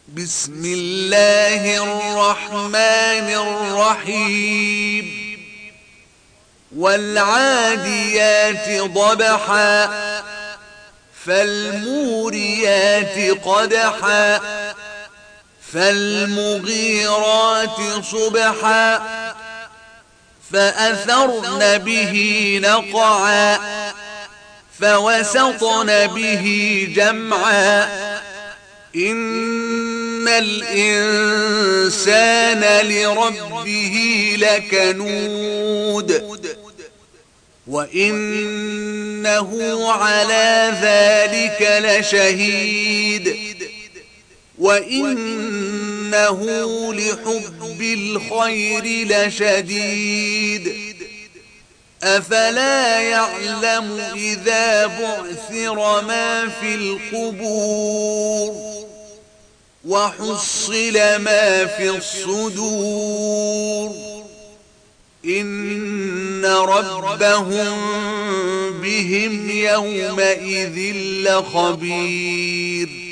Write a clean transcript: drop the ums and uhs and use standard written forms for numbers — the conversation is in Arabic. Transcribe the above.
بسم الله الرحمن الرحيم والعاديات ضبحا فالموريات قدحا فالمغيرات صبحا فأثرن به نقعا فوسطن به جمعا إن الإنسان لربه لكنود وإنه على ذلك لشهيد وإنه لحب الخير لشديد أفلا يعلم إذا بعثر ما في القبور وحصل ما في الصدور إن ربهم بهم يومئذ لخبير